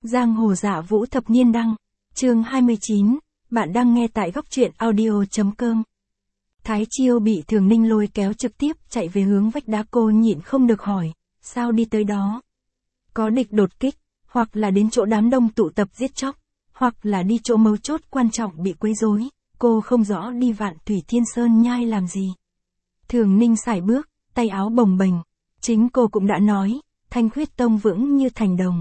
Giang hồ dạ vũ thập niên đăng, chương 29, bạn đang nghe tại góc truyện audio.com. Thái Chiêu bị Thường Ninh lôi kéo trực tiếp chạy về hướng vách đá, cô nhịn không được hỏi, sao đi tới đó? Có địch đột kích, hoặc là đến chỗ đám đông tụ tập giết chóc, hoặc là đi chỗ mấu chốt quan trọng bị quấy rối, cô không rõ đi Vạn Thủy Thiên Sơn nhai làm gì. Thường Ninh sải bước, tay áo bồng bềnh, chính cô cũng đã nói, Thanh Khuyết Tông vững như thành đồng.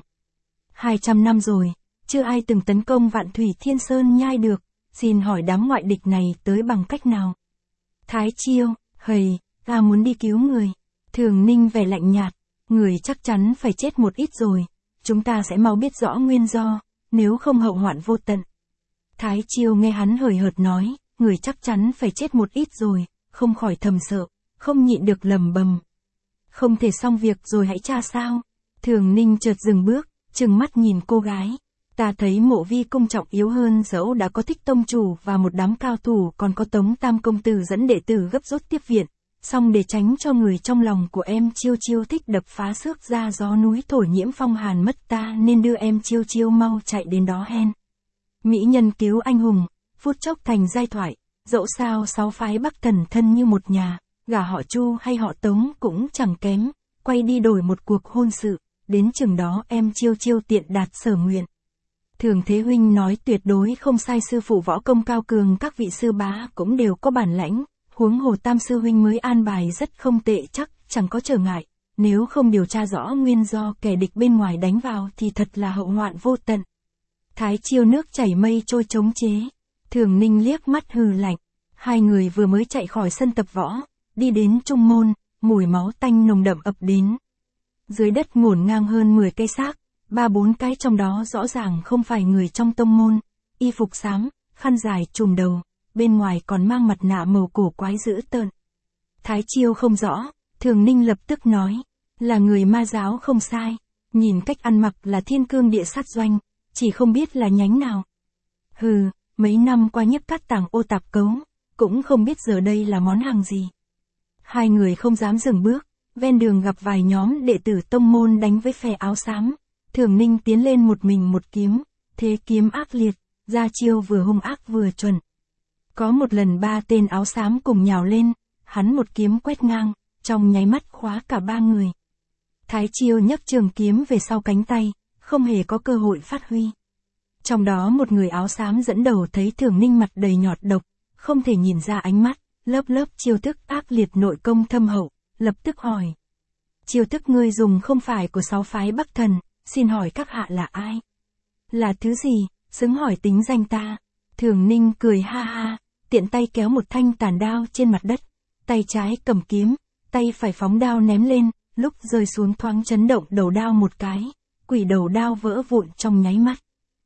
200 năm rồi, chưa ai từng tấn công Vạn Thủy Thiên Sơn nhai được, xin hỏi đám ngoại địch này tới bằng cách nào? Thái Chiêu, hầy, ta muốn đi cứu người. Thường Ninh vẻ lạnh nhạt, người chắc chắn phải chết một ít rồi, chúng ta sẽ mau biết rõ nguyên do, nếu không hậu hoạn vô tận. Thái Chiêu nghe hắn hời hợt nói, người chắc chắn phải chết một ít rồi, không khỏi thầm sợ, không nhịn được lầm bầm. Không thể xong việc rồi hãy tra sao? Thường Ninh chợt dừng bước, trừng mắt nhìn cô gái. Ta thấy Mộ Vi công trọng yếu hơn, dẫu đã có Thích tông chủ và một đám cao thủ, còn có Tống Tam công tử dẫn đệ tử gấp rút tiếp viện. Song để tránh cho người trong lòng của em Chiêu Chiêu thích đập phá xước ra gió núi thổi nhiễm phong hàn mất, ta nên đưa em Chiêu Chiêu mau chạy đến đó hen. Mỹ nhân cứu anh hùng, phút chốc thành giai thoại, dẫu sao 6 phái Bắc Thần thân như một nhà, gả họ Chu hay họ Tống cũng chẳng kém, quay đi đổi một cuộc hôn sự, đến chừng đó em Chiêu Chiêu tiện đạt sở nguyện. Thường Thế huynh nói tuyệt đối không sai, sư phụ võ công cao cường, các vị sư bá cũng đều có bản lãnh, huống hồ Tam sư huynh mới an bài rất không tệ, chắc chẳng có trở ngại, nếu không điều tra rõ nguyên do kẻ địch bên ngoài đánh vào thì thật là hậu hoạn vô tận. Thái Chiêu nước chảy mây trôi chống chế. Thường Ninh liếc mắt hừ lạnh. Hai người vừa mới chạy khỏi sân tập võ, đi đến trung môn, mùi máu tanh nồng đậm ập đến. Dưới đất ngổn ngang hơn 10 cây xác, 3-4 cái trong đó rõ ràng không phải người trong tông môn, y phục xám, khăn dài trùm đầu, bên ngoài còn mang mặt nạ màu cổ quái dữ tợn. Thái Chiêu không rõ, Thường Ninh lập tức nói, là người Ma giáo không sai, nhìn cách ăn mặc là Thiên Cương Địa Sát Doanh, chỉ không biết là nhánh nào. Hừ, mấy năm qua Nhiếp Cát Tàng ô tạp cấu, cũng không biết giờ đây là món hàng gì. Hai người không dám dừng bước, ven đường gặp vài nhóm đệ tử tông môn đánh với phe áo xám. Thường Ninh tiến lên một mình một kiếm, thế kiếm ác liệt, ra chiêu vừa hung ác vừa chuẩn. Có một lần 3 tên áo xám cùng nhào lên, hắn một kiếm quét ngang, trong nháy mắt khóa cả 3 người. Thái Chiêu nhấc trường kiếm về sau cánh tay, không hề có cơ hội phát huy. Trong đó một người áo xám dẫn đầu thấy Thường Ninh mặt đầy nhọt độc, không thể nhìn ra ánh mắt, lớp lớp chiêu thức ác liệt nội công thâm hậu, lập tức hỏi. Chiêu thức ngươi dùng không phải của 6 phái Bắc Thần, xin hỏi các hạ là ai? Là thứ gì, xứng hỏi tính danh ta? Thường Ninh cười ha ha, tiện tay kéo một thanh tàn đao trên mặt đất, tay trái cầm kiếm, tay phải phóng đao ném lên, lúc rơi xuống thoáng chấn động đầu đao một cái, quỷ đầu đao vỡ vụn trong nháy mắt.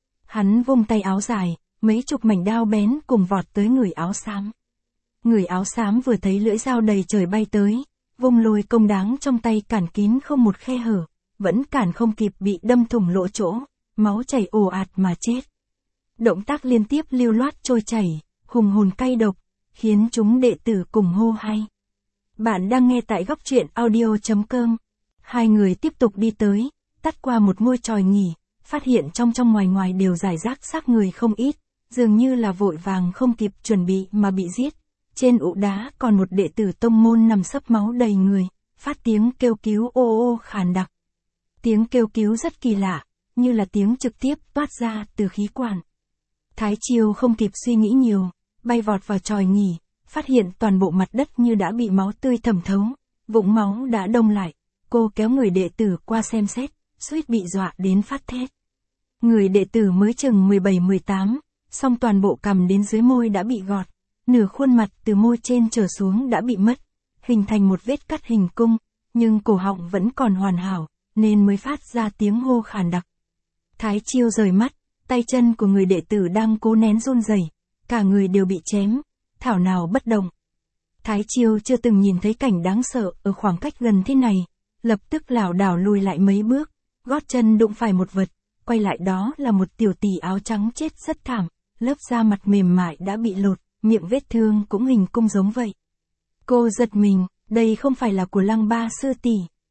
Hắn vung tay áo dài, mấy chục mảnh đao bén cùng vọt tới người áo xám. Người áo xám vừa thấy lưỡi dao đầy trời bay tới, vung lôi công đáng trong tay cản kín không một khe hở, vẫn cản không kịp bị đâm thủng lỗ chỗ, máu chảy ồ ạt mà chết. Động tác liên tiếp lưu loát trôi chảy, hùng hồn cay độc, khiến chúng đệ tử cùng hô hay. Bạn đang nghe tại góc truyện audio.com. Hai người tiếp tục đi tới, tắt qua một ngôi chòi nghỉ, phát hiện trong ngoài ngoài đều rải rác xác người không ít, dường như là vội vàng không kịp chuẩn bị mà bị giết. Trên ụ đá còn một đệ tử tông môn nằm sấp máu đầy người, phát tiếng kêu cứu ô ô khàn đặc. Tiếng kêu cứu rất kỳ lạ, như là tiếng trực tiếp toát ra từ khí quản. Thái Chiêu không kịp suy nghĩ nhiều, bay vọt vào chòi nghỉ, phát hiện toàn bộ mặt đất như đã bị máu tươi thẩm thấu, vũng máu đã đông lại. Cô kéo người đệ tử qua xem xét, suýt bị dọa đến phát thét. Người đệ tử mới chừng 17-18, song toàn bộ cằm đến dưới môi đã bị gọt, nửa khuôn mặt từ môi trên trở xuống đã bị mất, hình thành một vết cắt hình cung, nhưng cổ họng vẫn còn hoàn hảo, nên mới phát ra tiếng hô khàn đặc. Thái Chiêu rời mắt, tay chân của người đệ tử đang cố nén run rẩy, cả người đều bị chém, thảo nào bất động. Thái Chiêu chưa từng nhìn thấy cảnh đáng sợ ở khoảng cách gần thế này, lập tức lảo đảo lùi lại mấy bước, gót chân đụng phải một vật, quay lại đó là một tiểu tỷ áo trắng chết rất thảm, lớp da mặt mềm mại đã bị lột, miệng vết thương cũng hình cung giống vậy. Cô giật mình, đây không phải là của Lăng Ba sư tỷ.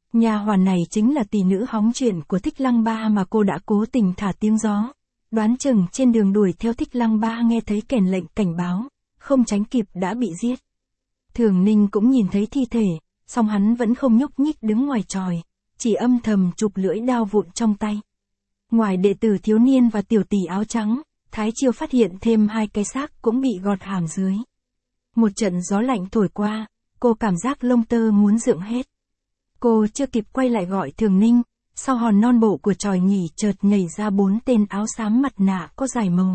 Nha hoàn này chính là tỷ nữ hóng chuyện của Thích Lăng Ba mà cô đã cố tình thả tiếng gió. Đoán chừng trên đường đuổi theo Thích Lăng Ba nghe thấy kèn lệnh cảnh báo, không tránh kịp đã bị giết. Thường Ninh cũng nhìn thấy thi thể, song hắn vẫn không nhúc nhích đứng ngoài chòi, chỉ âm thầm chụp lưỡi đao vụn trong tay. Ngoài đệ tử thiếu niên và tiểu tỷ áo trắng, Thái Chiêu phát hiện thêm 2 cái xác cũng bị gọt hàm dưới. Một trận gió lạnh thổi qua, cô cảm giác lông tơ muốn dựng hết. Cô chưa kịp quay lại gọi Thường Ninh, sau hòn non bộ của chòi nhỉ chợt nhảy ra 4 tên áo xám mặt nạ có dài màu.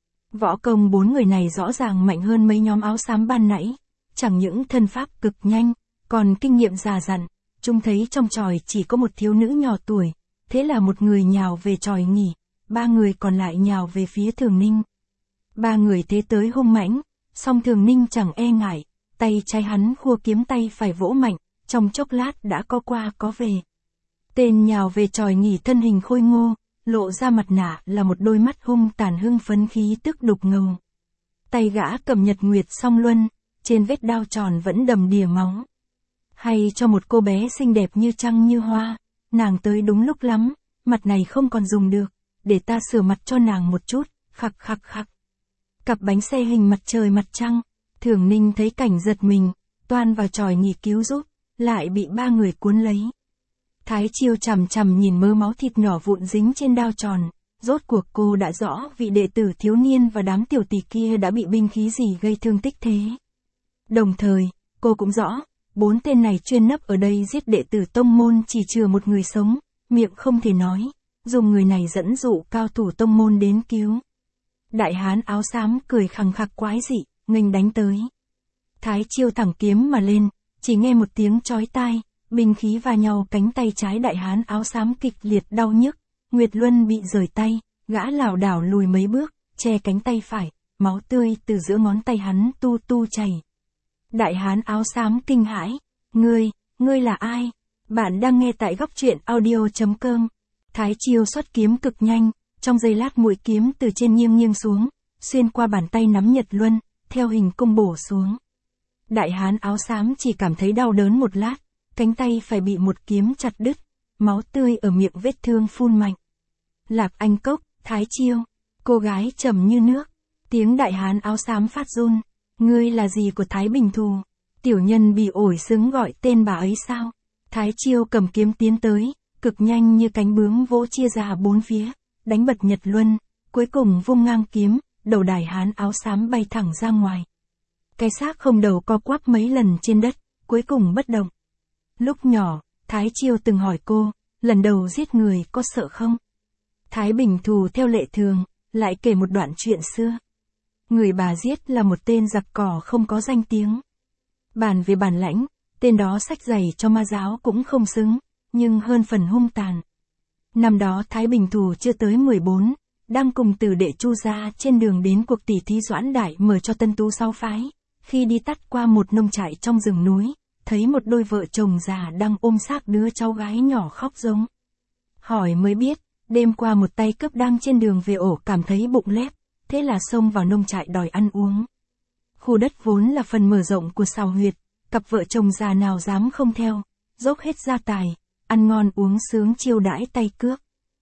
Võ công 4 người này rõ ràng mạnh hơn mấy nhóm áo xám ban nãy, chẳng những thân pháp cực nhanh, còn kinh nghiệm già dặn. Chúng thấy trong chòi chỉ có một thiếu nữ nhỏ tuổi, thế là một người nhào về chòi nhỉ, 3 người còn lại nhào về phía Thường Ninh. 3 người thế tới hung mãnh, song Thường Ninh chẳng e ngại, tay trái hắn khua kiếm, tay phải vỗ mạnh, trong chốc lát đã có qua có về. Tên nhào về chòi nhỉ thân hình khôi ngô, lộ ra mặt nạ là một đôi mắt hung tàn hưng phấn khí tức đục ngầu. Tay gã cầm nhật nguyệt song luân, trên vết đao tròn vẫn đầm đìa máu. Hay cho một cô bé xinh đẹp như trăng như hoa, nàng tới đúng lúc lắm, mặt này không còn dùng được, để ta sửa mặt cho nàng một chút, khặc khặc khặc. Cặp bánh xe hình mặt trời mặt trăng, Thường Ninh thấy cảnh giật mình, toan vào chòi nhỉ cứu giúp, lại bị 3 người cuốn lấy. Thái Chiêu chằm chằm nhìn mớ máu thịt nhỏ vụn dính trên đao tròn, rốt cuộc cô đã rõ vị đệ tử thiếu niên và đám tiểu tỷ kia đã bị binh khí gì gây thương tích thế. Đồng thời, cô cũng rõ, 4 tên này chuyên nấp ở đây giết đệ tử tông môn chỉ chừa một người sống, miệng không thể nói, dùng người này dẫn dụ cao thủ tông môn đến cứu. Đại hán áo xám cười khằng khặc quái dị, nghênh đánh tới. Thái Chiêu thẳng kiếm mà lên, chỉ nghe một tiếng chói tai, binh khí va nhau, cánh tay trái đại hán áo xám kịch liệt đau nhức, Nguyệt Luân bị rời tay, gã lảo đảo lùi mấy bước, che cánh tay phải, máu tươi từ giữa ngón tay hắn tu tu chảy. Đại hán áo xám kinh hãi, ngươi là ai? Bạn đang nghe tại góc truyện audio.com. Thái Chiêu xuất kiếm cực nhanh, trong giây lát mũi kiếm từ trên nghiêng xuống, xuyên qua bàn tay nắm Nhật Luân, theo hình cung bổ xuống. Đại hán áo xám chỉ cảm thấy đau đớn một lát, cánh tay phải bị một kiếm chặt đứt, máu tươi ở miệng vết thương phun mạnh. Lạc Anh Cốc, Thái Chiêu, cô gái trầm như nước, tiếng đại hán áo xám phát run, ngươi là gì của Thái Bình Thù? Tiểu nhân bị ổi xứng gọi tên bà ấy sao? Thái Chiêu cầm kiếm tiến tới, cực nhanh như cánh bướm vỗ chia ra 4 phía, đánh bật Nhật Luân, cuối cùng vung ngang kiếm, đầu đại hán áo xám bay thẳng ra ngoài. Cái xác không đầu co quắp mấy lần trên đất, cuối cùng bất động. Lúc nhỏ, Thái Chiêu từng hỏi cô, lần đầu giết người có sợ không? Thái Bình Thù theo lệ thường, lại kể một đoạn chuyện xưa. Người bà giết là một tên giặc cỏ không có danh tiếng. Bàn về bản lãnh, tên đó xách giày cho ma giáo cũng không xứng, nhưng hơn phần hung tàn. Năm đó Thái Bình Thù chưa tới 14, đang cùng Tử đệ Chu gia trên đường đến cuộc tỷ thí Doãn Đại mở cho Tân Tú 6 phái. Khi đi tắt qua một nông trại trong rừng núi, thấy một đôi vợ chồng già đang ôm xác đứa cháu gái nhỏ khóc giống. Hỏi mới biết, đêm qua một tay cướp đang trên đường về ổ cảm thấy bụng lép, thế là xông vào nông trại đòi ăn uống. Khu đất vốn là phần mở rộng của Sào Huyệt, cặp vợ chồng già nào dám không theo, dốc hết gia tài, ăn ngon uống sướng chiêu đãi tay cướp.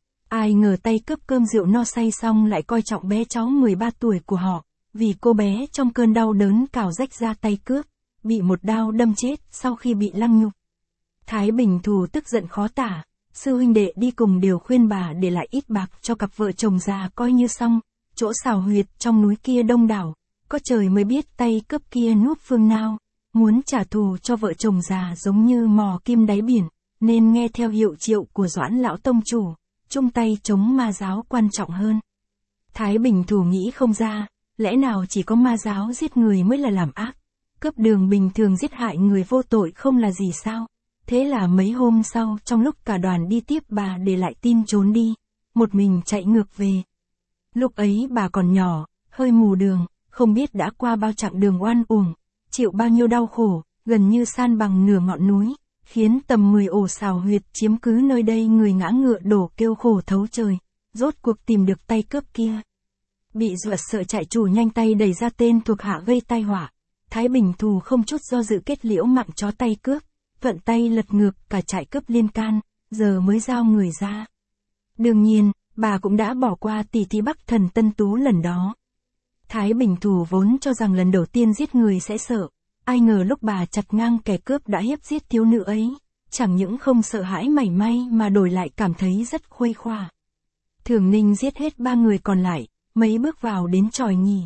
Ai ngờ tay cướp cơm rượu no say xong lại coi trọng bé cháu 13 tuổi của họ, vì cô bé trong cơn đau đớn cào rách da tay cướp, bị một đao đâm chết sau khi bị lăng nhục. Thái Bình Thù tức giận khó tả, sư huynh đệ đi cùng đều khuyên bà để lại ít bạc cho cặp vợ chồng già coi như xong, chỗ Sào Huyệt trong núi kia đông đảo, có trời mới biết tay cướp kia núp phương nào, muốn trả thù cho vợ chồng già giống như mò kim đáy biển, nên nghe theo hiệu triệu của Doãn lão tông chủ, chung tay chống ma giáo quan trọng hơn. Thái Bình Thù nghĩ không ra, lẽ nào chỉ có ma giáo giết người mới là làm ác, cướp đường bình thường giết hại người vô tội không là gì sao? Thế là mấy hôm sau, trong lúc cả đoàn đi tiếp bà để lại tin trốn đi, một mình chạy ngược về. Lúc ấy bà còn nhỏ, hơi mù đường, không biết đã qua bao chặng đường oan uổng, chịu bao nhiêu đau khổ, gần như san bằng nửa ngọn núi, khiến tầm 10 ổ Sào Huyệt chiếm cứ nơi đây người ngã ngựa đổ kêu khổ thấu trời, rốt cuộc tìm được tay cướp kia. Bị dọa sợ trại chủ nhanh tay đẩy ra tên thuộc hạ gây tai họa, Thái Bình Thù không chút do dự kết liễu mạng chó tay cướp, vận tay lật ngược cả trại cướp liên can, giờ mới giao người ra. Đương nhiên, bà cũng đã bỏ qua tỷ thí Bắc Thần Tân Tú lần đó. Thái Bình Thù vốn cho rằng lần đầu tiên giết người sẽ sợ, ai ngờ lúc bà chặt ngang kẻ cướp đã hiếp giết thiếu nữ ấy, chẳng những không sợ hãi mảy may mà đổi lại cảm thấy rất khuây khỏa. Thường Ninh giết hết 3 người còn lại, mấy bước vào đến chòi nhì.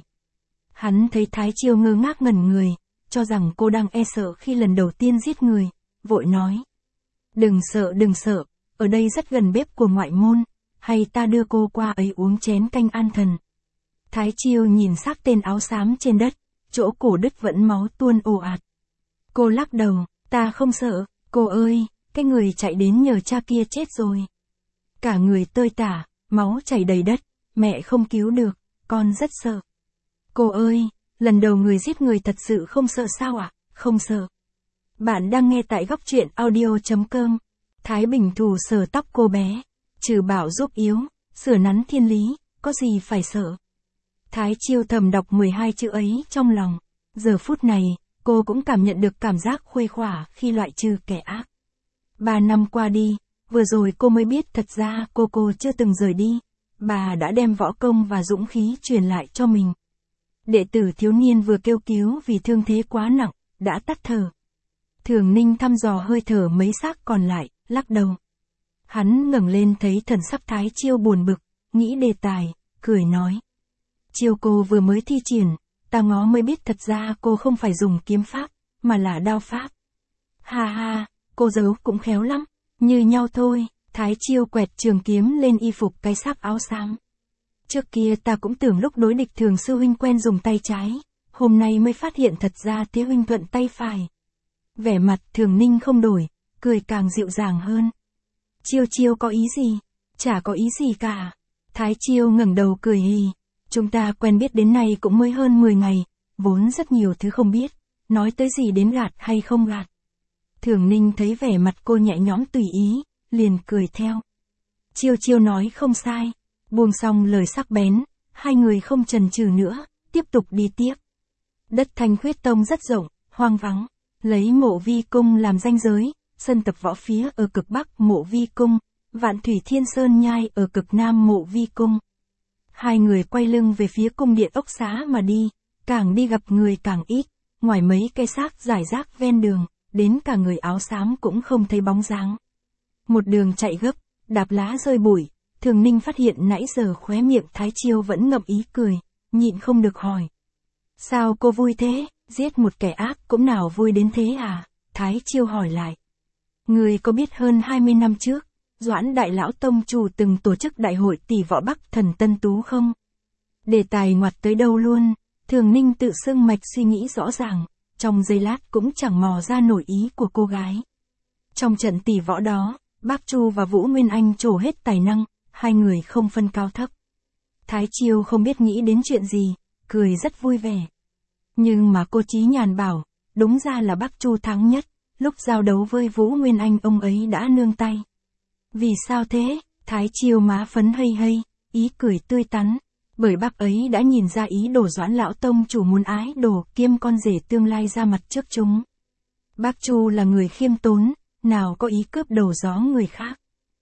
Hắn thấy Thái Chiêu ngơ ngác ngẩn người, cho rằng cô đang e sợ khi lần đầu tiên giết người, vội nói. Đừng sợ, ở đây rất gần bếp của ngoại môn, hay ta đưa cô qua ấy uống chén canh an thần. Thái Chiêu nhìn xác tên áo xám trên đất, chỗ cổ đứt vẫn máu tuôn ồ ạt. Cô lắc đầu, ta không sợ, cô ơi, cái người chạy đến nhờ cha kia chết rồi. Cả người tơi tả, máu chảy đầy đất, mẹ không cứu được, con rất sợ. Cô ơi, lần đầu người giết người thật sự không sợ sao ạ? Không sợ. Bạn đang nghe tại góc truyện audio.com. Thái Bình Thù sờ tóc cô bé, trừ bảo giúp yếu, sửa nắn thiên lý, có gì phải sợ. Thái Chiêu thầm đọc 12 chữ ấy trong lòng. Giờ phút này, cô cũng cảm nhận được cảm giác khuây khỏa khi loại trừ kẻ ác. 3 năm qua đi, vừa rồi cô mới biết thật ra cô chưa từng rời đi. Bà đã đem võ công và dũng khí truyền lại cho mình. Đệ tử thiếu niên vừa kêu cứu vì thương thế quá nặng, đã tắt thở. Thường Ninh thăm dò hơi thở mấy xác còn lại, lắc đầu. Hắn ngẩng lên thấy thần sắc Thái Chiêu buồn bực, nghĩ đề tài, cười nói. Chiêu cô vừa mới thi triển, ta ngó mới biết thật ra cô không phải dùng kiếm pháp, mà là đao pháp. Ha ha, cô giấu cũng khéo lắm, như nhau thôi. Thái Chiêu quẹt trường kiếm lên y phục cái xác áo xám. Trước kia ta cũng tưởng lúc đối địch Thường sư huynh quen dùng tay trái, hôm nay mới phát hiện thật ra Thế huynh thuận tay phải. Vẻ mặt Thường Ninh không đổi, cười càng dịu dàng hơn. Chiêu có ý gì? Chả có ý gì cả. Thái Chiêu ngẩng đầu cười hì. Chúng ta quen biết đến nay cũng mới hơn 10 ngày, vốn rất nhiều thứ không biết, nói tới gì đến gạt hay không gạt. Thường Ninh thấy vẻ mặt cô nhẹ nhõm tùy ý, liền cười theo. Chiêu nói không sai. Buông xong lời sắc bén, hai người không chần chừ nữa, tiếp tục đi tiếp. Đất Thanh Khuyết Tông rất rộng, hoang vắng, lấy Mộ Vi Cung làm ranh giới, sân tập võ phía ở cực Bắc Mộ Vi Cung, Vạn Thủy Thiên Sơn Nhai ở cực Nam Mộ Vi Cung. Hai người quay lưng về phía cung điện ốc xá mà đi, càng đi gặp người càng ít, ngoài mấy cây xác rải rác ven đường, đến cả người áo xám cũng không thấy bóng dáng. Một đường chạy gấp, đạp lá rơi bụi. Thường Ninh phát hiện nãy giờ khóe miệng Thái Chiêu vẫn ngậm ý cười, nhịn không được hỏi. Sao cô vui thế, giết một kẻ ác cũng nào vui đến thế à? Thái Chiêu hỏi lại. Người có biết hơn 20 năm trước, Doãn Đại Lão Tông chủ từng tổ chức đại hội tỷ võ Bắc Thần Tân Tú không? Đề tài ngoặt tới đâu luôn, Thường Ninh tự xưng mạch suy nghĩ rõ ràng, trong giây lát cũng chẳng mò ra nổi ý của cô gái. Trong trận tỷ võ đó, Bác Chu và Vũ Nguyên Anh trổ hết tài năng. Hai người không phân cao thấp. Thái Chiêu không biết nghĩ đến chuyện gì, cười rất vui vẻ. Nhưng mà cô Chí Nhàn bảo, đúng ra là Bác Chu thắng nhất, lúc giao đấu với Vũ Nguyên Anh ông ấy đã nương tay. Vì sao thế? Thái Chiêu má phấn hây, ý cười tươi tắn, bởi bác ấy đã nhìn ra ý đồ Doãn Lão Tông chủ muốn ái đồ kiêm con rể tương lai ra mặt trước chúng. Bác Chu là người khiêm tốn, nào có ý cướp đầu gió người khác.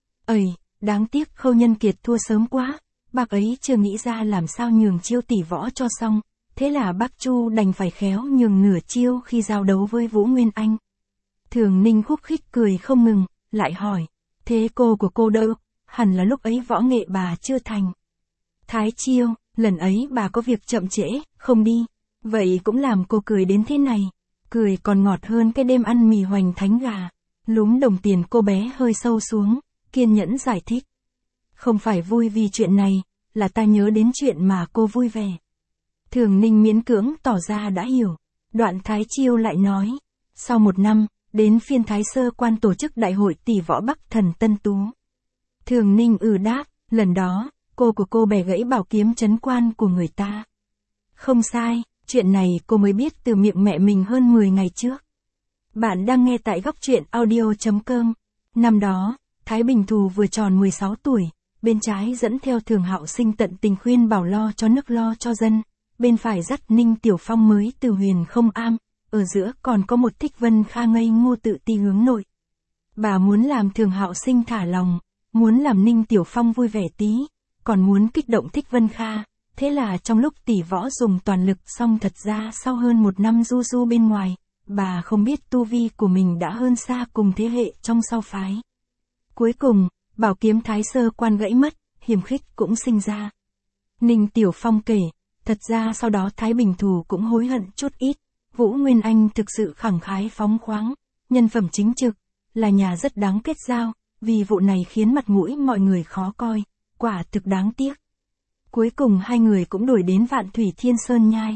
Đáng tiếc Khâu Nhân Kiệt thua sớm quá, bác ấy chưa nghĩ ra làm sao nhường chiêu tỷ võ cho xong, thế là bác Chu đành phải khéo nhường nửa chiêu khi giao đấu với Vũ Nguyên Anh. Thường Ninh khúc khích cười không ngừng, lại hỏi, thế cô của cô đâu, hẳn là lúc ấy võ nghệ bà chưa thành. Thái Chiêu, lần ấy bà có việc chậm trễ, không đi, vậy cũng làm cô cười đến thế này, cười còn ngọt hơn cái đêm ăn mì hoành thánh gà. Lúm đồng tiền cô bé hơi sâu xuống, kiên nhẫn giải thích. Không phải vui vì chuyện này, là ta nhớ đến chuyện mà cô vui vẻ. Thường Ninh miễn cưỡng tỏ ra đã hiểu. Đoạn Thái Chiêu lại nói. Sau 1 năm, đến phiên Thái Sơ Quan tổ chức đại hội tỷ võ Bắc Thần Tân Tú. Thường Ninh đáp, lần đó, cô của cô bẻ gãy bảo kiếm trấn quan của người ta. Không sai, chuyện này cô mới biết từ miệng mẹ mình hơn 10 ngày trước. Bạn đang nghe tại góc truyện audio.com. Năm đó, Thái Bình Thù vừa tròn 16 tuổi, bên trái dẫn theo Thường Hạo Sinh tận tình khuyên bảo lo cho nước lo cho dân, bên phải dắt Ninh Tiểu Phong mới từ Huyền Không Am, ở giữa còn có một Thích Vân Kha ngây ngô tự ti hướng nội. Bà muốn làm Thường Hạo Sinh thả lòng, muốn làm Ninh Tiểu Phong vui vẻ tí, còn muốn kích động Thích Vân Kha. Thế là trong lúc tỷ võ dùng toàn lực xong thật ra sau hơn 1 năm du du bên ngoài, bà không biết tu vi của mình đã hơn xa cùng thế hệ trong sau phái. Cuối cùng, bảo kiếm Thái Sơ Quan gãy mất, hiềm khích cũng sinh ra. Ninh Tiểu Phong kể, thật ra sau đó Thái Bình Thù cũng hối hận chút ít, Vũ Nguyên Anh thực sự khẳng khái phóng khoáng, nhân phẩm chính trực, là nhà rất đáng kết giao, vì vụ này khiến mặt mũi mọi người khó coi, quả thực đáng tiếc. Cuối cùng hai người cũng đuổi đến Vạn Thủy Thiên Sơn Nhai.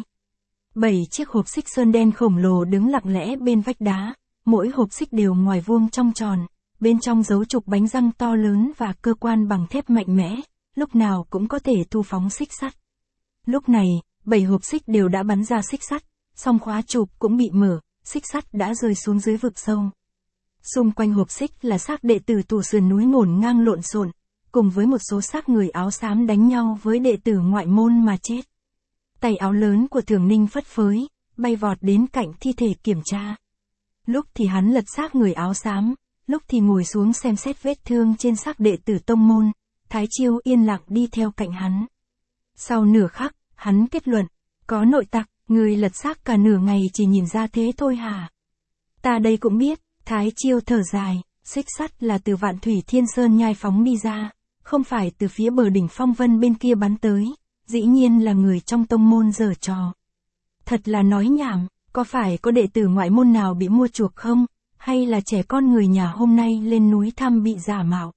7 chiếc hộp xích sơn đen khổng lồ đứng lặng lẽ bên vách đá, mỗi hộp xích đều ngoài vuông trong tròn, bên trong giấu trục bánh răng to lớn và cơ quan bằng thép mạnh mẽ, lúc nào cũng có thể thu phóng xích sắt. Lúc này, 7 hộp xích đều đã bắn ra xích sắt, song khóa trục cũng bị mở, xích sắt đã rơi xuống dưới vực sâu. Xung quanh hộp xích là xác đệ tử tù sườn núi ngổn ngang lộn xộn, cùng với một số xác người áo xám đánh nhau với đệ tử ngoại môn mà chết. Tay áo lớn của Thường Ninh phất phới, bay vọt đến cạnh thi thể kiểm tra. Lúc thì hắn lật xác người áo xám, lúc thì ngồi xuống xem xét vết thương trên xác đệ tử tông môn, Thái Chiêu yên lặng đi theo cạnh hắn. Sau nửa khắc, hắn kết luận, có nội tặc, người lật xác cả nửa ngày chỉ nhìn ra thế thôi hả? Ta đây cũng biết, Thái Chiêu thở dài, xích sắt là từ Vạn Thủy Thiên Sơn Nhai phóng đi ra, không phải từ phía bờ đỉnh Phong Vân bên kia bắn tới, dĩ nhiên là người trong tông môn giở trò. Thật là nói nhảm, có phải có đệ tử ngoại môn nào bị mua chuộc không, hay là trẻ con người nhà hôm nay lên núi thăm bị giả mạo?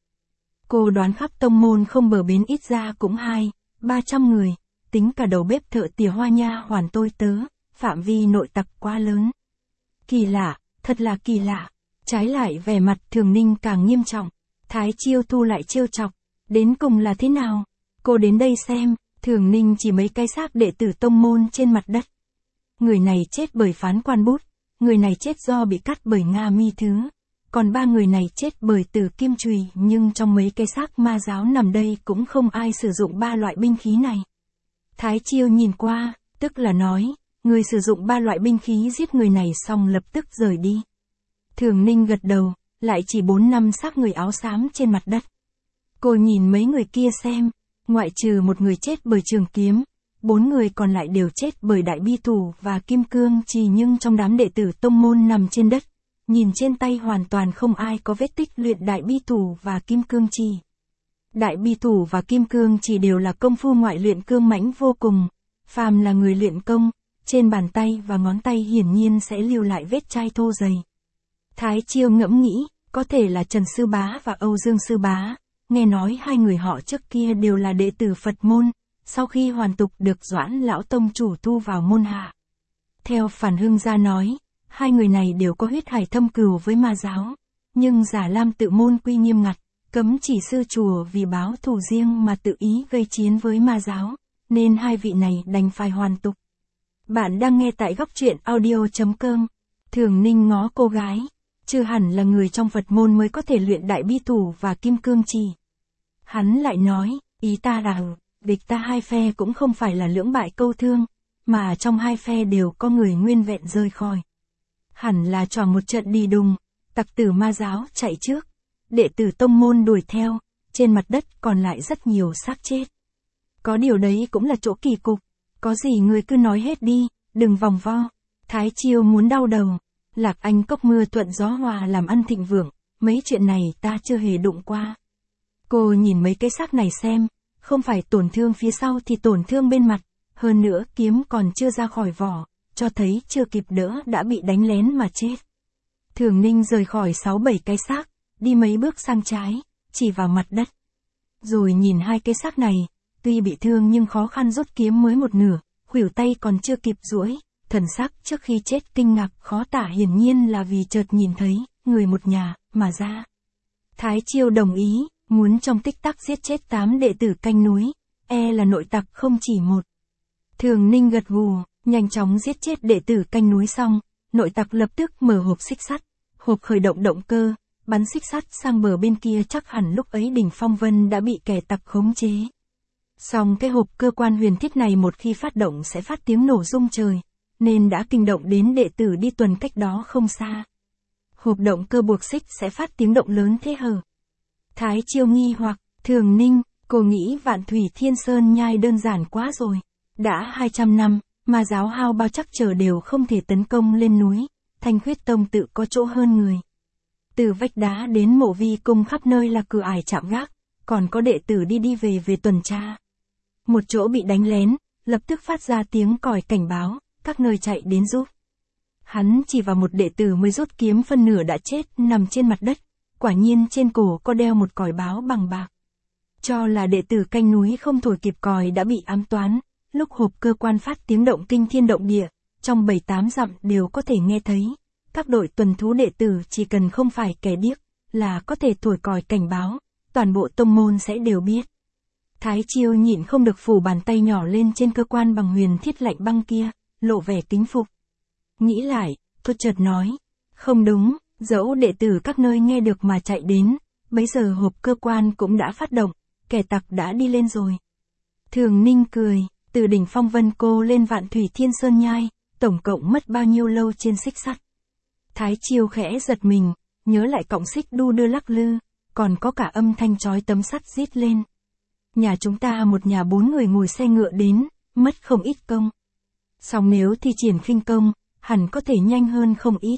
Cô đoán khắp tông môn không bờ bến ít ra cũng 200-300 người, tính cả đầu bếp thợ tỉa hoa nha hoàn tôi tớ, phạm vi nội tặc quá lớn. Kỳ lạ, thật là kỳ lạ. Trái lại vẻ mặt Thường Ninh càng nghiêm trọng, Thái Chiêu thu lại trêu chọc, đến cùng là thế nào? Cô đến đây xem, Thường Ninh chỉ mấy cái xác đệ tử tông môn trên mặt đất. Người này chết bởi phán quan bút, người này chết do bị cắt bởi Nga mi thứ, còn 3 người này chết bởi tử kim chùy, nhưng trong mấy cái xác ma giáo nằm đây cũng không ai sử dụng 3 loại binh khí này. Thái Chiêu nhìn qua, tức là nói, người sử dụng 3 loại binh khí giết người này xong lập tức rời đi. Thường Ninh gật đầu, lại chỉ 4-5 xác người áo xám trên mặt đất. Cô nhìn mấy người kia xem, ngoại trừ một người chết bởi trường kiếm, 4 người còn lại đều chết bởi đại bi thủ và kim cương chì, nhưng trong đám đệ tử tông môn nằm trên đất, nhìn trên tay hoàn toàn không ai có vết tích luyện đại bi thủ và kim cương chì. Đại bi thủ và kim cương chì đều là công phu ngoại luyện cương mãnh vô cùng, phàm là người luyện công, trên bàn tay và ngón tay hiển nhiên sẽ lưu lại vết chai thô dày. Thái Chiêu ngẫm nghĩ, có thể là Trần Sư Bá và Âu Dương Sư Bá, nghe nói hai người họ trước kia đều là đệ tử Phật môn, sau khi hoàn tục được Doãn lão tông chủ thu vào môn hạ. Theo Phản Hưng Gia nói, hai người này đều có huyết hải thâm cừu với ma giáo, nhưng Giả Lam tự môn quy nghiêm ngặt, cấm chỉ sư chùa vì báo thù riêng mà tự ý gây chiến với ma giáo, nên hai vị này đành phải hoàn tục. Bạn đang nghe tại góc truyện audio.com. Thường Ninh ngó cô gái, chưa hẳn là người trong Phật môn mới có thể luyện đại bi thủ và kim cương chì. Hắn lại nói, ý ta là địch ta hai phe cũng không phải là lưỡng bại câu thương, mà trong hai phe đều có người nguyên vẹn rơi khỏi. Hẳn là trò một trận đi đùng, tặc tử ma giáo chạy trước, đệ tử tông môn đuổi theo, trên mặt đất còn lại rất nhiều xác chết. Có điều đấy cũng là chỗ kỳ cục, có gì người cứ nói hết đi, đừng vòng vo. Thái Chiêu muốn đau đầu, Lạc Anh cốc mưa thuận gió hòa làm ăn thịnh vượng, mấy chuyện này ta chưa hề đụng qua. Cô nhìn mấy cái xác này xem, không phải tổn thương phía sau thì tổn thương bên mặt, hơn nữa kiếm còn chưa ra khỏi vỏ, cho thấy chưa kịp đỡ đã bị đánh lén mà chết. Thường Ninh rời khỏi 6-7 cái xác, đi mấy bước sang trái, chỉ vào mặt đất. Rồi nhìn hai cái xác này, tuy bị thương nhưng khó khăn rút kiếm mới một nửa, khuỷu tay còn chưa kịp duỗi, thần sắc trước khi chết kinh ngạc khó tả, hiển nhiên là vì chợt nhìn thấy người một nhà mà ra. Thái Chiêu đồng ý, muốn trong tích tắc giết chết 8 đệ tử canh núi, là nội tặc không chỉ một. Thường Ninh gật gù, nhanh chóng giết chết đệ tử canh núi xong, nội tặc lập tức mở hộp xích sắt, hộp khởi động động cơ, bắn xích sắt sang bờ bên kia, chắc hẳn lúc ấy đỉnh Phong Vân đã bị kẻ tặc khống chế. Song cái hộp cơ quan huyền thiết này một khi phát động sẽ phát tiếng nổ rung trời, nên đã kinh động đến đệ tử đi tuần cách đó không xa. Hộp động cơ buộc xích sẽ phát tiếng động lớn thế hờ? Thái Chiêu nghi hoặc, Thường Ninh, cô nghĩ Vạn Thủy Thiên Sơn Nhai đơn giản quá rồi. Đã 200 năm, mà giáo hao bao chắc trở đều không thể tấn công lên núi, Thanh Khuyết Tông tự có chỗ hơn người. Từ vách đá đến mộ vi cung khắp nơi là cửa ải chạm gác, còn có đệ tử đi về tuần tra. Một chỗ bị đánh lén, lập tức phát ra tiếng còi cảnh báo, các nơi chạy đến giúp. Hắn chỉ vào một đệ tử mới rút kiếm phân nửa đã chết nằm trên mặt đất, quả nhiên trên cổ có đeo một còi báo bằng bạc. Cho là đệ tử canh núi không thổi kịp còi đã bị ám toán, lúc hộp cơ quan phát tiếng động kinh thiên động địa, trong 7-8 dặm đều có thể nghe thấy. Các đội tuần thú đệ tử chỉ cần không phải kẻ điếc, là có thể thổi còi cảnh báo, toàn bộ tông môn sẽ đều biết. Thái Chiêu nhịn không được phủ bàn tay nhỏ lên trên cơ quan bằng huyền thiết lạnh băng kia, lộ vẻ kính phục. Nghĩ lại, tôi chợt nói, không đúng, dẫu đệ tử các nơi nghe được mà chạy đến, bấy giờ hộp cơ quan cũng đã phát động, kẻ tặc đã đi lên rồi. Thường Ninh cười, từ đỉnh Phong Vân Cô lên Vạn Thủy Thiên Sơn Nhai, tổng cộng mất bao nhiêu lâu trên xích sắt. Thái Chiêu khẽ giật mình, nhớ lại cọng xích đu đưa lắc lư, còn có cả âm thanh chói tấm sắt rít lên. Nhà chúng ta một nhà 4 người ngồi xe ngựa đến, mất không ít công. Song nếu thi triển khinh công, hẳn có thể nhanh hơn không ít.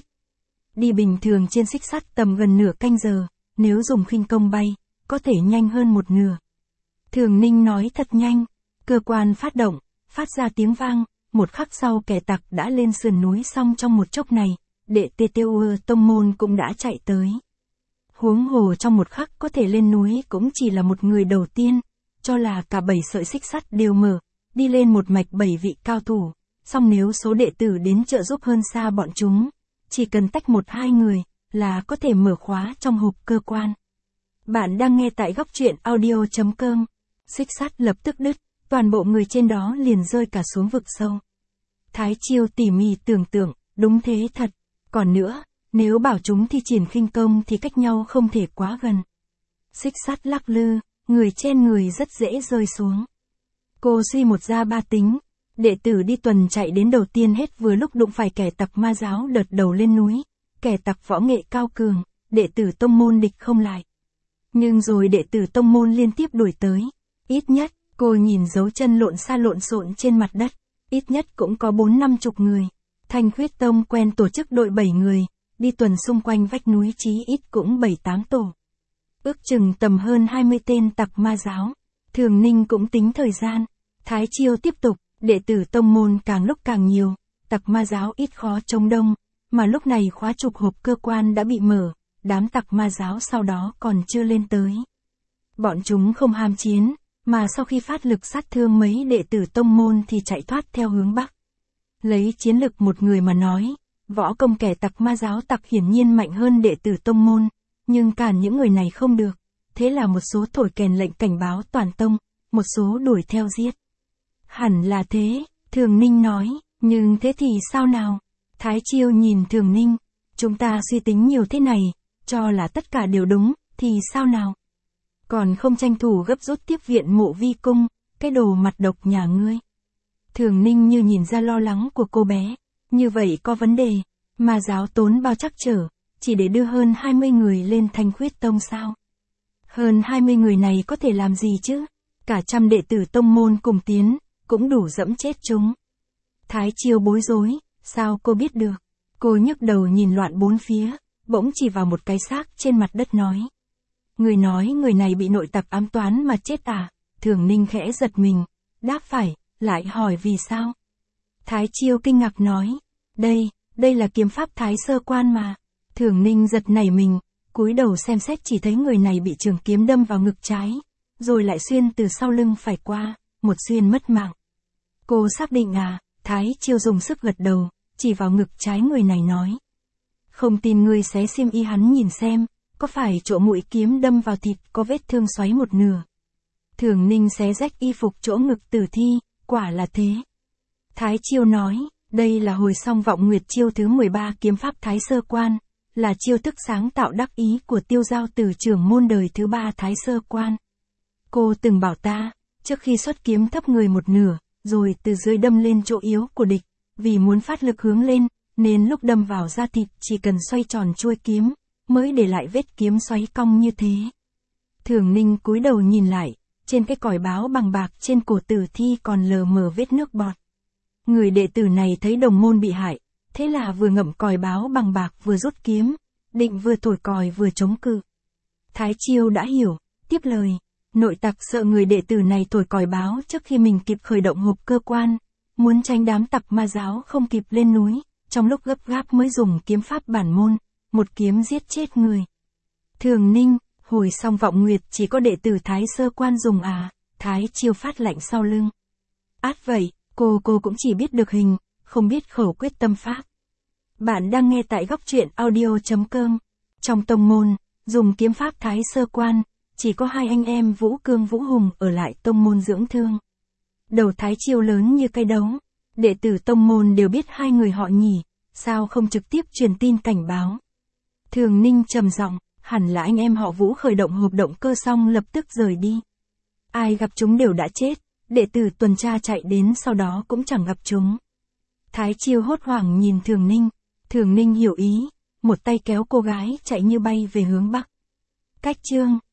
Đi bình thường trên xích sắt tầm gần nửa canh giờ, nếu dùng khinh công bay, có thể nhanh hơn một nửa. Thường Ninh nói thật nhanh, cơ quan phát động, phát ra tiếng vang, một khắc sau kẻ tặc đã lên sườn núi xong trong một chốc này, đệ TTU tông môn cũng đã chạy tới. Huống hồ trong một khắc có thể lên núi cũng chỉ là một người đầu tiên, cho là cả 7 sợi xích sắt đều mở, đi lên một mạch 7 vị cao thủ, song nếu số đệ tử đến trợ giúp hơn xa bọn chúng, chỉ cần tách 1-2 người, là có thể mở khóa trong hộp cơ quan. Bạn đang nghe tại góc truyện audio.com, xích sắt lập tức đứt, toàn bộ người trên đó liền rơi cả xuống vực sâu. Thái Chiêu tỉ mỉ tưởng tượng, đúng thế thật, còn nữa, nếu bảo chúng thi triển khinh công thì cách nhau không thể quá gần. Xích sắt lắc lư, người trên người rất dễ rơi xuống. Cô suy một ra ba tính, đệ tử đi tuần chạy đến đầu tiên hết vừa lúc đụng phải kẻ tặc ma giáo đợt đầu lên núi, kẻ tặc võ nghệ cao cường, đệ tử tông môn địch không lại. Nhưng rồi đệ tử tông môn liên tiếp đuổi tới, ít nhất, cô nhìn dấu chân lộn xộn trên mặt đất, ít nhất cũng có 4-50 người. Thanh Khuyết Tông quen tổ chức đội 7 người, đi tuần xung quanh vách núi chí ít cũng 7-8 tổ. Ước chừng tầm hơn 20 tên tặc ma giáo. Thường Ninh cũng tính thời gian. Thái Chiêu tiếp tục, đệ tử tông môn càng lúc càng nhiều, tặc ma giáo ít khó chống đông, mà lúc này khóa trục hộp cơ quan đã bị mở, đám tặc ma giáo sau đó còn chưa lên tới. Bọn chúng không ham chiến, mà sau khi phát lực sát thương mấy đệ tử tông môn thì chạy thoát theo hướng bắc. Lấy chiến lực một người mà nói, võ công kẻ tặc ma giáo tặc hiển nhiên mạnh hơn đệ tử tông môn, nhưng cản những người này không được, thế là một số thổi kèn lệnh cảnh báo toàn tông, một số đuổi theo giết. Hẳn là thế, Thường Ninh nói, nhưng thế thì sao nào? Thái Chiêu nhìn Thường Ninh, chúng ta suy tính nhiều thế này, cho là tất cả đều đúng, thì sao nào? Còn không tranh thủ gấp rút tiếp viện mộ vi cung, cái đồ mặt độc nhà ngươi. Thường Ninh như nhìn ra lo lắng của cô bé, như vậy có vấn đề, mà giáo tốn bao trắc trở, chỉ để đưa hơn 20 người lên Thanh Khuyết Tông sao? Hơn 20 người này có thể làm gì chứ? Cả trăm đệ tử tông môn cùng tiến, cũng đủ dẫm chết chúng. Thái Chiêu bối rối, sao cô biết được? Cô nhức đầu nhìn loạn bốn phía, bỗng chỉ vào một cái xác trên mặt đất nói. Người nói người này bị nội tặc ám toán mà chết à? Thường Ninh khẽ giật mình, đáp phải, lại hỏi vì sao? Thái Chiêu kinh ngạc nói, đây là kiếm pháp Thái Sơ Quan mà. Thường Ninh giật nảy mình, cúi đầu xem xét chỉ thấy người này bị trường kiếm đâm vào ngực trái, rồi lại xuyên từ sau lưng phải qua, một xuyên mất mạng. Cô xác định à? Thái Chiêu dùng sức gật đầu, chỉ vào ngực trái người này nói. Không tin ngươi xé xiêm y hắn nhìn xem, có phải chỗ mũi kiếm đâm vào thịt có vết thương xoáy một nửa. Thường Ninh xé rách y phục chỗ ngực tử thi, quả là thế. Thái Chiêu nói, đây là hồi song vọng nguyệt chiêu thứ 13 kiếm pháp Thái Sơ Quan, là chiêu thức sáng tạo đắc ý của Tiêu Giao Tử trưởng môn đời thứ 3 Thái Sơ Quan. Cô từng bảo ta, trước khi xuất kiếm thấp người một nửa, rồi từ dưới đâm lên chỗ yếu của địch, Vì muốn phát lực hướng lên, nên lúc đâm vào da thịt chỉ cần xoay tròn chuôi kiếm, mới để lại vết kiếm xoáy cong như thế. Thường Ninh cúi đầu nhìn lại, trên cái còi báo bằng bạc trên cổ tử thi còn lờ mờ vết nước bọt. Người đệ tử này thấy đồng môn bị hại, thế là vừa ngậm còi báo bằng bạc vừa rút kiếm, định vừa thổi còi vừa chống cự. Thái Chiêu đã hiểu, tiếp lời, nội tặc sợ người đệ tử này thổi còi báo trước khi mình kịp khởi động hộp cơ quan, muốn tránh đám tặc ma giáo không kịp lên núi, trong lúc gấp gáp mới dùng kiếm pháp bản môn, một kiếm giết chết người. Thường Ninh, hồi Song Vọng Nguyệt chỉ có đệ tử Thái Sơ Quan dùng à? Thái Chiêu phát lạnh sau lưng. Át vậy, cô cũng chỉ biết được hình, không biết khẩu quyết tâm pháp. Bạn đang nghe tại góc truyện audio.com. Trong tông môn, dùng kiếm pháp Thái Sơ Quan, chỉ có hai anh em Vũ Cương Vũ Hùng ở lại tông môn dưỡng thương. Đầu Thái Chiêu lớn như cây đấu, đệ tử tông môn đều biết hai người họ nhỉ, sao không trực tiếp truyền tin cảnh báo. Thường Ninh trầm giọng, hẳn là anh em họ Vũ khởi động hộp động cơ xong lập tức rời đi. Ai gặp chúng đều đã chết, đệ tử tuần tra chạy đến sau đó cũng chẳng gặp chúng. Thái Chiêu hốt hoảng nhìn Thường Ninh hiểu ý, một tay kéo cô gái chạy như bay về hướng bắc. Cách chương